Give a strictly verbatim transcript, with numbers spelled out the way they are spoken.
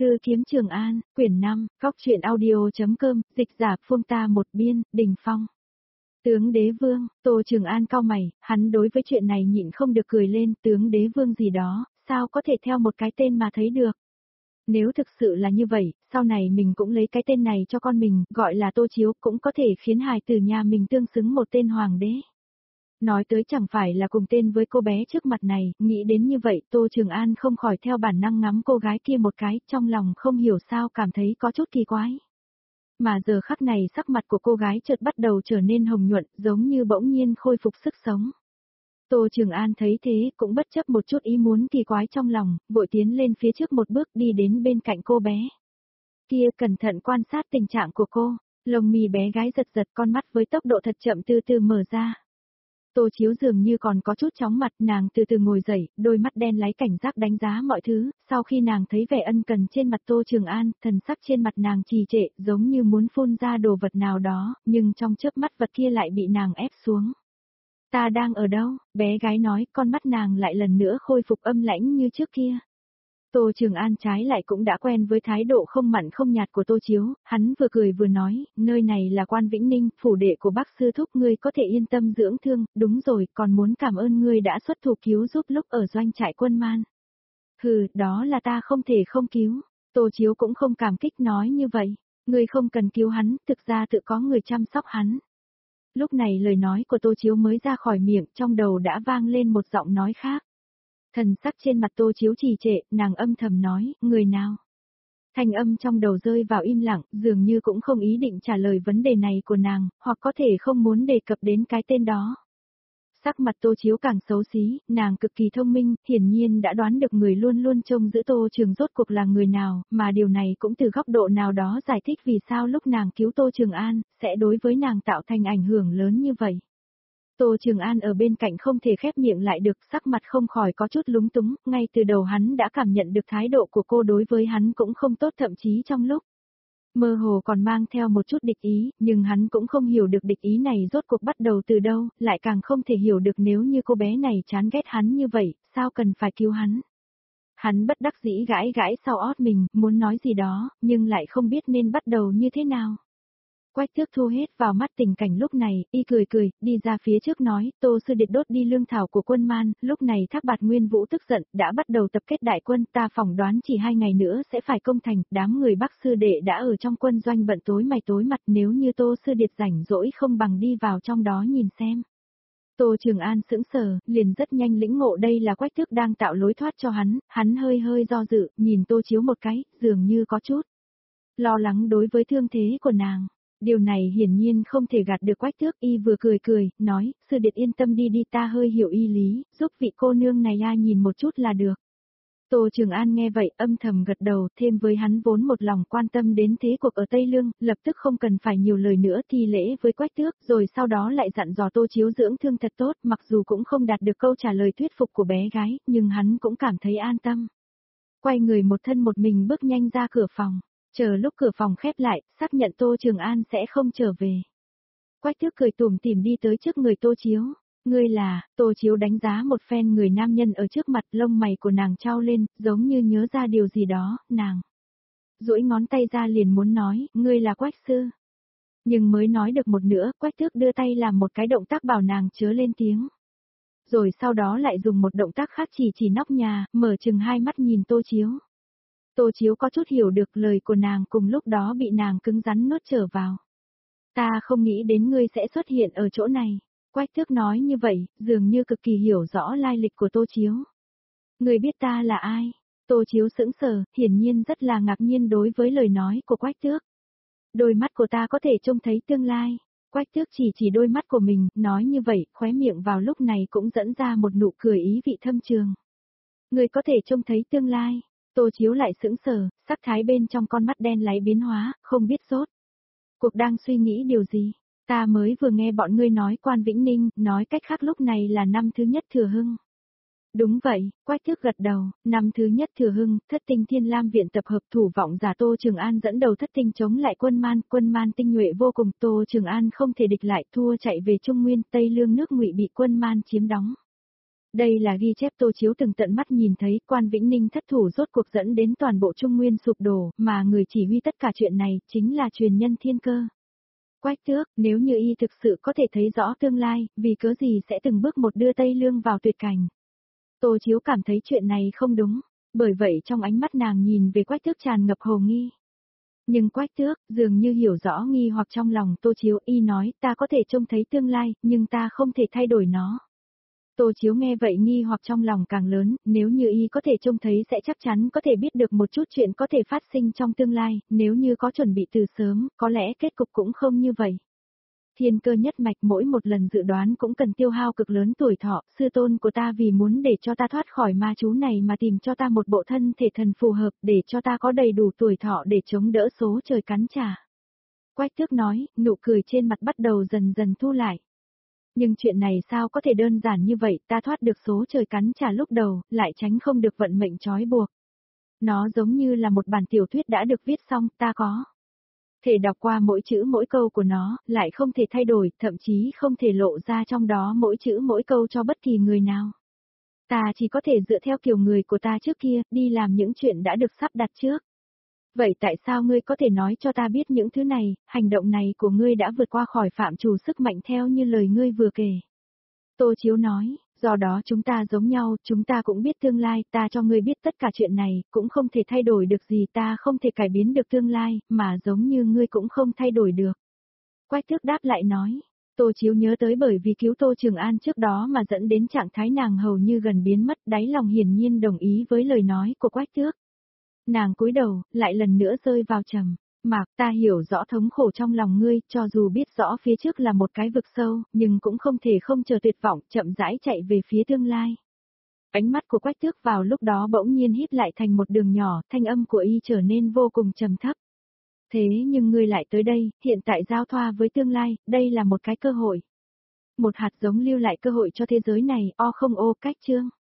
Thư kiếm Trường An, quyển năm, góc truyện audio.com, dịch giả Phương ta một biên, Đình Phong. Tướng đế vương, Tô Trường An cau mày, hắn đối với chuyện này nhịn không được cười lên, tướng đế vương gì đó, sao có thể theo một cái tên mà thấy được. Nếu thực sự là như vậy, sau này mình cũng lấy cái tên này cho con mình, gọi là Tô Chiếu, cũng có thể khiến hài tử nhà mình tương xứng một tên hoàng đế. Nói tới chẳng phải là cùng tên với cô bé trước mặt này, nghĩ đến như vậy Tô Trường An không khỏi theo bản năng ngắm cô gái kia một cái, trong lòng không hiểu sao cảm thấy có chút kỳ quái. Mà giờ khắc này sắc mặt của cô gái chợt bắt đầu trở nên hồng nhuận, giống như bỗng nhiên khôi phục sức sống. Tô Trường An thấy thế cũng bất chấp một chút ý muốn kỳ quái trong lòng, vội tiến lên phía trước một bước đi đến bên cạnh cô bé. Kia cẩn thận quan sát tình trạng của cô, lông mi bé gái giật giật, con mắt với tốc độ thật chậm từ từ mở ra. Tô Chiếu dường như còn có chút chóng mặt, nàng từ từ ngồi dậy, đôi mắt đen láy cảnh giác đánh giá mọi thứ, sau khi nàng thấy vẻ ân cần trên mặt Tô Trường An, thần sắc trên mặt nàng trì trệ, giống như muốn phun ra đồ vật nào đó, nhưng trong chớp mắt vật kia lại bị nàng ép xuống. Ta đang ở đâu? Bé gái nói, con mắt nàng lại lần nữa khôi phục âm lãnh như trước kia. Tô Trường An trái lại cũng đã quen với thái độ không mặn không nhạt của Tô Chiếu, hắn vừa cười vừa nói, nơi này là Quan Vĩnh Ninh, phủ đệ của bác sư thúc, ngươi có thể yên tâm dưỡng thương, đúng rồi, còn muốn cảm ơn ngươi đã xuất thủ cứu giúp lúc ở doanh trại quân man. Hừ, đó là ta không thể không cứu. Tô Chiếu cũng không cảm kích nói như vậy, ngươi không cần cứu hắn, thực ra tự có người chăm sóc hắn. Lúc này lời nói của Tô Chiếu mới ra khỏi miệng, trong đầu đã vang lên một giọng nói khác. Thần sắc trên mặt Tô Chiếu trì trệ, nàng âm thầm nói, người nào? Thanh âm trong đầu rơi vào im lặng, dường như cũng không ý định trả lời vấn đề này của nàng, hoặc có thể không muốn đề cập đến cái tên đó. Sắc mặt Tô Chiếu càng xấu xí, nàng cực kỳ thông minh, hiển nhiên đã đoán được người luôn luôn trông giữ Tô Trường rốt cuộc là người nào, mà điều này cũng từ góc độ nào đó giải thích vì sao lúc nàng cứu Tô Trường An, sẽ đối với nàng tạo thành ảnh hưởng lớn như vậy. Tô Trường An ở bên cạnh không thể khép miệng lại được, sắc mặt không khỏi có chút lúng túng, ngay từ đầu hắn đã cảm nhận được thái độ của cô đối với hắn cũng không tốt, thậm chí trong lúc mơ hồ còn mang theo một chút địch ý, nhưng hắn cũng không hiểu được địch ý này rốt cuộc bắt đầu từ đâu, lại càng không thể hiểu được nếu như cô bé này chán ghét hắn như vậy, sao cần phải cứu hắn. Hắn bất đắc dĩ gãi gãi sau ót mình, muốn nói gì đó, nhưng lại không biết nên bắt đầu như thế nào. Quách Tước thu hết vào mắt tình cảnh lúc này, y cười cười, đi ra phía trước nói, Tô sư điệt đốt đi lương thảo của quân man, lúc này Thác Bạt Nguyên Vũ tức giận, đã bắt đầu tập kết đại quân, ta phỏng đoán chỉ hai ngày nữa sẽ phải công thành, đám người Bắc sư đệ đã ở trong quân doanh bận tối mày tối mặt, nếu như Tô sư điệt rảnh rỗi không bằng đi vào trong đó nhìn xem. Tô Trường An sững sờ, liền rất nhanh lĩnh ngộ đây là Quách Tước đang tạo lối thoát cho hắn, hắn hơi hơi do dự, nhìn Tô Chiếu một cái, dường như có chút lo lắng đối với thương thế của nàng. Điều này hiển nhiên không thể gạt được Quách Tước, y vừa cười cười, nói, sư điệt yên tâm đi đi, ta hơi hiểu y lý, giúp vị cô nương này a nhìn một chút là được. Tô Trường An nghe vậy âm thầm gật đầu, thêm với hắn vốn một lòng quan tâm đến thế cuộc ở Tây Lương, lập tức không cần phải nhiều lời nữa thi lễ với Quách Tước, rồi sau đó lại dặn dò Tô Chiếu dưỡng thương thật tốt, mặc dù cũng không đạt được câu trả lời thuyết phục của bé gái, nhưng hắn cũng cảm thấy an tâm. Quay người một thân một mình bước nhanh ra cửa phòng. Chờ lúc cửa phòng khép lại, xác nhận Tô Trường An sẽ không trở về. Quách Tước cười tủm tỉm đi tới trước người Tô Chiếu. Ngươi là, Tô Chiếu đánh giá một phen người nam nhân ở trước mặt, lông mày của nàng trao lên, giống như nhớ ra điều gì đó, nàng duỗi ngón tay ra liền muốn nói, ngươi là Quách sư. Nhưng mới nói được một nửa, Quách Tước đưa tay làm một cái động tác bảo nàng chớ lên tiếng. Rồi sau đó lại dùng một động tác khác chỉ chỉ nóc nhà, mở chừng hai mắt nhìn Tô Chiếu. Tô Chiếu có chút hiểu được lời của nàng, cùng lúc đó bị nàng cứng rắn nuốt trở vào. Ta không nghĩ đến ngươi sẽ xuất hiện ở chỗ này. Quách Tước nói như vậy, dường như cực kỳ hiểu rõ lai lịch của Tô Chiếu. Ngươi biết ta là ai? Tô Chiếu sững sờ, hiển nhiên rất là ngạc nhiên đối với lời nói của Quách Tước. Đôi mắt của ta có thể trông thấy tương lai. Quách Tước chỉ chỉ đôi mắt của mình, nói như vậy, khóe miệng vào lúc này cũng dẫn ra một nụ cười ý vị thâm trường. Ngươi có thể trông thấy tương lai. Tô Chiếu lại sững sờ, sắc thái bên trong con mắt đen láy biến hóa, không biết rốt cuộc đang suy nghĩ điều gì. Ta mới vừa nghe bọn ngươi nói Quan Vĩnh Ninh, nói cách khác lúc này là năm thứ nhất thừa hưng. Đúng vậy, Quách Tước gật đầu, năm thứ nhất thừa hưng, thất tinh Thiên Lam viện tập hợp thủ vọng giả Tô Trường An dẫn đầu thất tinh chống lại quân man, quân man tinh nhuệ vô cùng, Tô Trường An không thể địch lại, thua chạy về Trung Nguyên, Tây Lương nước Ngụy bị quân man chiếm đóng. Đây là ghi chép Tô Chiếu từng tận mắt nhìn thấy, Quan Vĩnh Ninh thất thủ rốt cuộc dẫn đến toàn bộ Trung Nguyên sụp đổ, mà người chỉ huy tất cả chuyện này, chính là truyền nhân Thiên Cơ. Quách Tước, nếu như y thực sự có thể thấy rõ tương lai, vì cớ gì sẽ từng bước một đưa Tây Lương vào tuyệt cảnh. Tô Chiếu cảm thấy chuyện này không đúng, bởi vậy trong ánh mắt nàng nhìn về Quách Tước tràn ngập hồ nghi. Nhưng Quách Tước, dường như hiểu rõ nghi hoặc trong lòng Tô Chiếu, y nói, ta có thể trông thấy tương lai, nhưng ta không thể thay đổi nó. Tô Chiếu nghe vậy nghi hoặc trong lòng càng lớn, nếu như y có thể trông thấy sẽ chắc chắn có thể biết được một chút chuyện có thể phát sinh trong tương lai, nếu như có chuẩn bị từ sớm, có lẽ kết cục cũng không như vậy. Thiên Cơ nhất mạch mỗi một lần dự đoán cũng cần tiêu hao cực lớn tuổi thọ, sư tôn của ta vì muốn để cho ta thoát khỏi ma chú này mà tìm cho ta một bộ thân thể thần phù hợp để cho ta có đầy đủ tuổi thọ để chống đỡ số trời cắn trả. Quách Tước nói, nụ cười trên mặt bắt đầu dần dần thu lại. Nhưng chuyện này sao có thể đơn giản như vậy, ta thoát được số trời cắn trả lúc đầu, lại tránh không được vận mệnh trói buộc. Nó giống như là một bản tiểu thuyết đã được viết xong, ta có thể đọc qua mỗi chữ mỗi câu của nó, lại không thể thay đổi, thậm chí không thể lộ ra trong đó mỗi chữ mỗi câu cho bất kỳ người nào. Ta chỉ có thể dựa theo kiểu người của ta trước kia, đi làm những chuyện đã được sắp đặt trước. Vậy tại sao ngươi có thể nói cho ta biết những thứ này, hành động này của ngươi đã vượt qua khỏi phạm trù sức mạnh theo như lời ngươi vừa kể? Tô Chiếu nói, do đó chúng ta giống nhau, chúng ta cũng biết tương lai, ta cho ngươi biết tất cả chuyện này, cũng không thể thay đổi được gì, ta không thể cải biến được tương lai, mà giống như ngươi cũng không thay đổi được. Quách Tước đáp lại nói, Tô Chiếu nhớ tới bởi vì cứu Tô Trường An trước đó mà dẫn đến trạng thái nàng hầu như gần biến mất, đáy lòng hiển nhiên đồng ý với lời nói của Quách Tước. Nàng cúi đầu, lại lần nữa rơi vào trầm. Mạc, ta hiểu rõ thống khổ trong lòng ngươi, cho dù biết rõ phía trước là một cái vực sâu, nhưng cũng không thể không chờ tuyệt vọng, chậm rãi chạy về phía tương lai. Ánh mắt của Quách Tước vào lúc đó bỗng nhiên híp lại thành một đường nhỏ, thanh âm của y trở nên vô cùng trầm thấp. Thế nhưng ngươi lại tới đây, hiện tại giao thoa với tương lai, đây là một cái cơ hội. Một hạt giống lưu lại cơ hội cho thế giới này, o không ô cách chương.